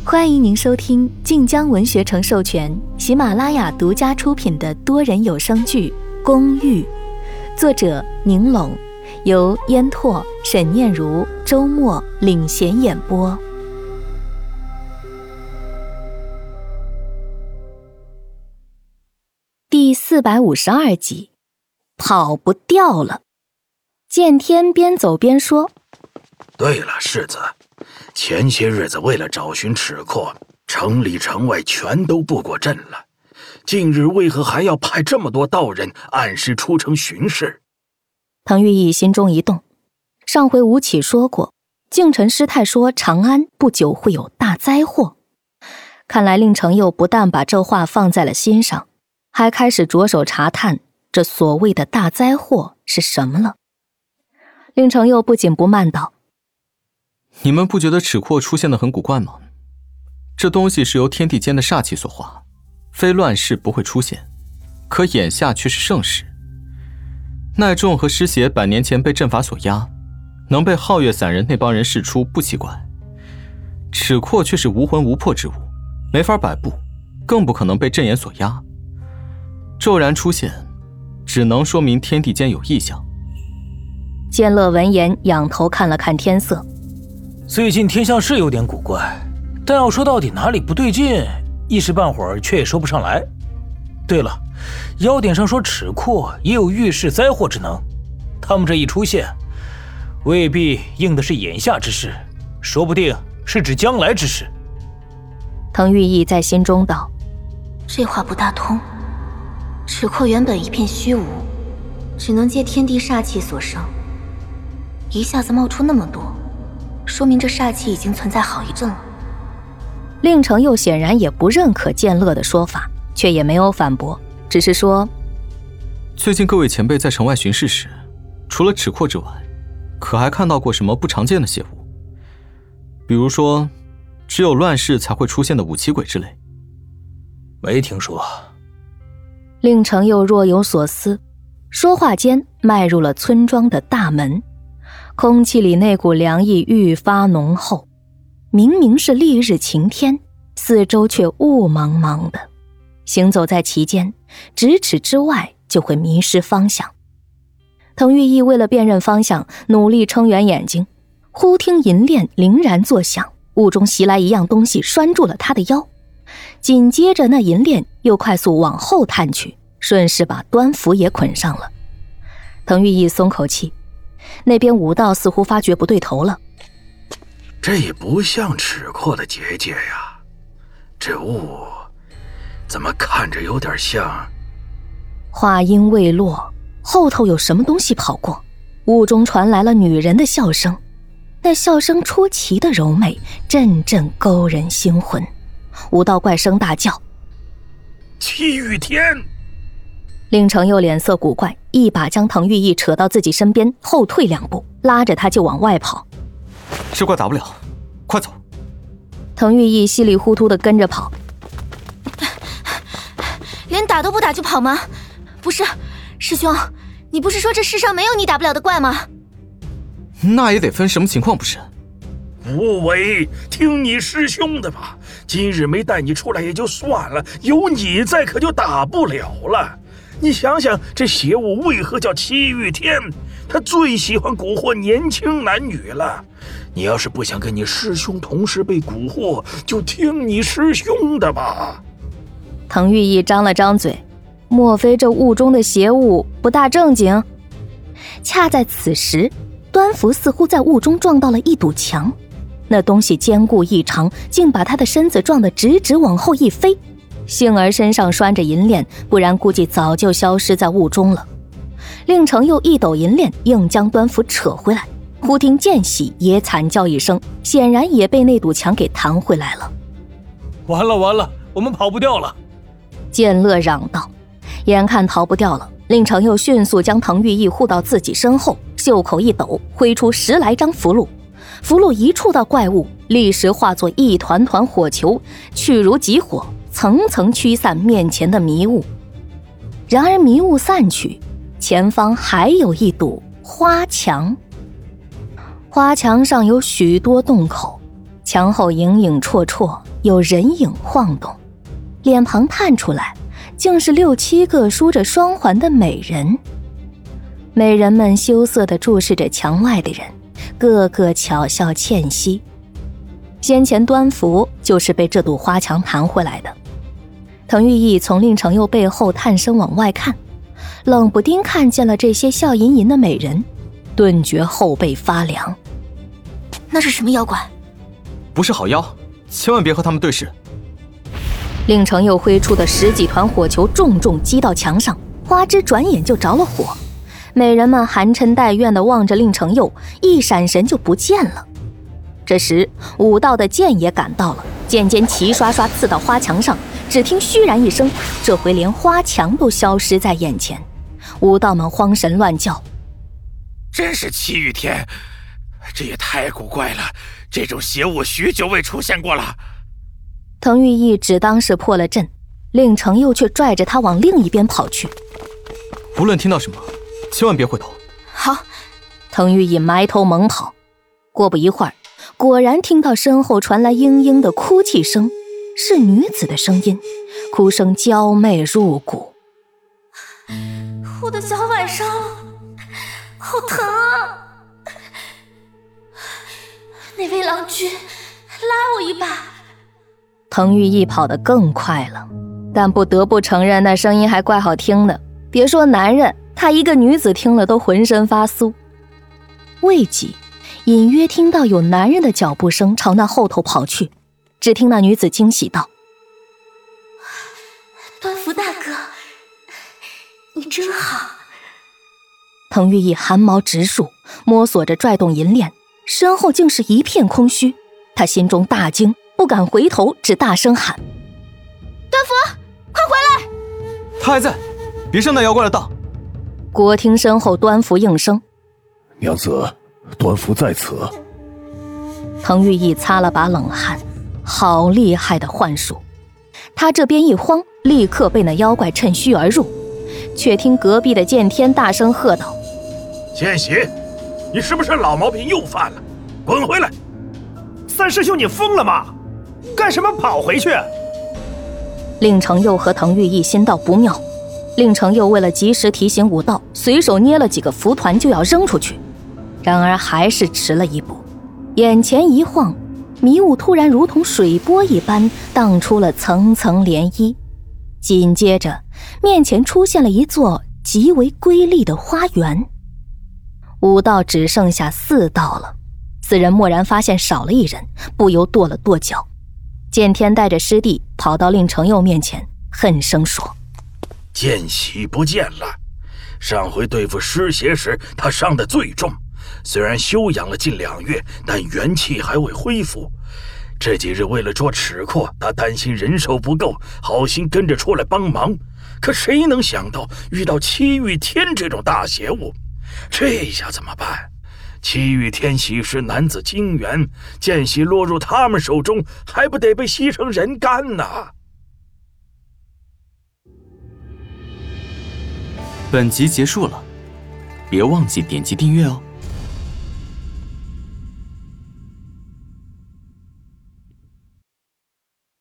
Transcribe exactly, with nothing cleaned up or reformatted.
欢迎您收听晋江文学城授权、喜马拉雅独家出品的多人有声剧《公寓》，作者宁龙，由烟拓、沈念如、周末领衔演播。第四百五十二集，跑不掉了。见天边走边说： 对了，世子，前些日子为了找寻齿廓，城里城外全都布过阵了，近日为何还要派这么多道人按时出城巡视？ 滕玉义心中一动，上回吴起说过，靖臣师太说长安不久会有大灾祸，看来令程佑不但把这话放在了心上，还开始着手查探这所谓的大灾祸是什么了。令程佑不紧不慢道： 你们不觉得齿廓出现的很古怪吗？这东西是由天地间的煞气所化，非乱世不会出现，可眼下却是盛世。奈仲和师邪百年前被阵法所压，能被皓月散人那帮人试出不奇怪，齿廓却是无魂无魄之物，没法摆布，更不可能被阵眼所压。骤然出现，只能说明天地间有异象。 剑乐闻言仰头看了看天色， 最近天象是有点古怪，但要说到底哪里不对劲，一时半会儿却也说不上来。对了，妖典上说齿廓也有预示灾祸之能，他们这一出现，未必应的是眼下之事，说不定是指将来之事。 滕玉义在心中道： 这话不大通，齿廓原本一片虚无，只能借天地煞气所生，一下子冒出那么多，说明这煞气已经存在好一阵了。 令程佑显然也不认可剑乐的说法，却也没有反驳，只是说： 最近各位前辈在城外巡视时，除了齿廓之外，可还看到过什么不常见的邪物？比如说只有乱世才会出现的五七鬼之类。 没听说。 令程佑若有所思，说话间迈入了村庄的大门，空气里那股凉意愈发浓厚，明明是丽日晴天，四周却雾茫茫的，行走在其间，咫尺之外就会迷失方向。滕玉义为了辨认方向，努力撑圆眼睛，忽听银链铃然作响，雾中袭来一样东西拴住了他的腰，紧接着那银链又快速往后探去，顺势把端符也捆上了。滕玉义松口气，那边武道似乎发觉不对头了。 这也不像齿廓的结界呀，这雾怎么看着有点像…… 话音未落，后头有什么东西跑过，雾中传来了女人的笑声，那笑声出奇的柔美，阵阵勾人心魂。武道怪声大叫： 七雨天！ 令程佑脸色古怪，一把将滕玉义扯到自己身边，后退两步，拉着他就往外跑。 这怪打不了，快走！ 滕玉义稀里糊涂地跟着跑。 连打都不打就跑吗？不是，师兄，你不是说这世上没有你打不了的怪吗？ 那也得分什么情况不是？ 无为，听你师兄的吧，今日没带你出来也就算了，有你在可就打不了了。你想想，这邪物为何叫七玉天？他最喜欢蛊惑年轻男女了。你要是不想跟你师兄同时被蛊惑，就听你师兄的吧。 滕玉义张了张嘴，莫非这雾中的邪物不大正经？恰在此时，端符似乎在雾中撞到了一堵墙，那东西坚固异常，竟把他的身子撞得直直往后一飞。幸而身上拴着银链，不然估计早就消失在雾中了。令程佑一抖银链，硬将端符扯回来，忽听见喜也惨叫一声，显然也被那堵墙给弹回来了。 完了完了，我们跑不掉了！ 剑乐嚷道。眼看逃不掉了，令程佑迅速将滕玉义护到自己身后，袖口一抖，挥出十来张符箓，符箓一触到怪物，立时化作一团团火球，去如急火，层层驱散面前的迷雾。然而迷雾散去，前方还有一堵花墙，花墙上有许多洞口， 墙后影影绰绰，有人影晃动，脸庞探出来，竟是六七个梳着双环的美人。美人们羞涩地注视着墙外的人，个个巧笑倩兮。先前端福就是被这堵花墙弹回来的。滕玉义从令程佑背后探身往外看，冷不丁看见了这些笑吟吟的美人，顿觉后背发凉。 那是什么妖怪？ 不是好妖，千万别和他们对视。 令程佑挥出的十几团火球重重击到墙上，花枝转眼就着了火。美人们含嗔带怨地望着令程佑，一闪神就不见了。这时武道的剑也赶到了，剑尖齐刷刷刺到花墙上，只听虚然一声，这回连花墙都消失在眼前。武道们慌神乱叫， 真是七雨天，这也太古怪了，这种邪物许久未出现过了。 滕玉义只当是破了阵，令程佑却拽着他往另一边跑去。 无论听到什么，千万别回头。 好。 滕玉义埋头猛跑，过不一会儿，果然听到身后传来嘤嘤的哭泣声，是女子的声音，哭声娇媚入骨。 我的脚崴伤了，好疼啊！那位郎君，拉我一把。 滕玉义跑得更快了，但不得不承认那声音还怪好听的，别说男人，她一个女子听了都浑身发酥。未几，隐约听到有男人的脚步声朝那后头跑去，只听那女子惊喜道： 端福大哥，你真好。 滕玉义汗毛直竖，摸索着拽动银链，身后竟是一片空虚，他心中大惊，不敢回头，只大声喊： 端福，快回来！ 他还在，别上那妖怪的当。 国听身后端福应声： 娘子，端福在此。 滕玉义擦了把冷汗，好厉害的幻术。他这边一慌，立刻被那妖怪趁虚而入。却听隔壁的剑天大声喝道： 剑喜，你是不是老毛病又犯了？滚回来！ 三师兄，你疯了吗？干什么跑回去？ 令程佑和滕玉义心道不妙，令程佑为了及时提醒武道，随手捏了几个符团就要扔出去，然而还是迟了一步。眼前一晃，迷雾突然如同水波一般荡出了层层涟漪，紧接着面前出现了一座极为瑰丽的花园。武道只剩下四道了，四人蓦然发现少了一人，不由跺了跺脚。剑天带着师弟跑到令程佑面前，恨声说： 剑喜不见了，上回对付尸邪时他伤得最重，虽然休养了近两月，但元气还未恢复。这几日为了捉齿阔，他担心人手不够，好心跟着出来帮忙，可谁能想到遇到七玉天这种大邪物，这下怎么办？七玉天喜是男子精元，剑喜落入他们手中，还不得被吸成人干呢？ 本集结束了，别忘记点击订阅哦。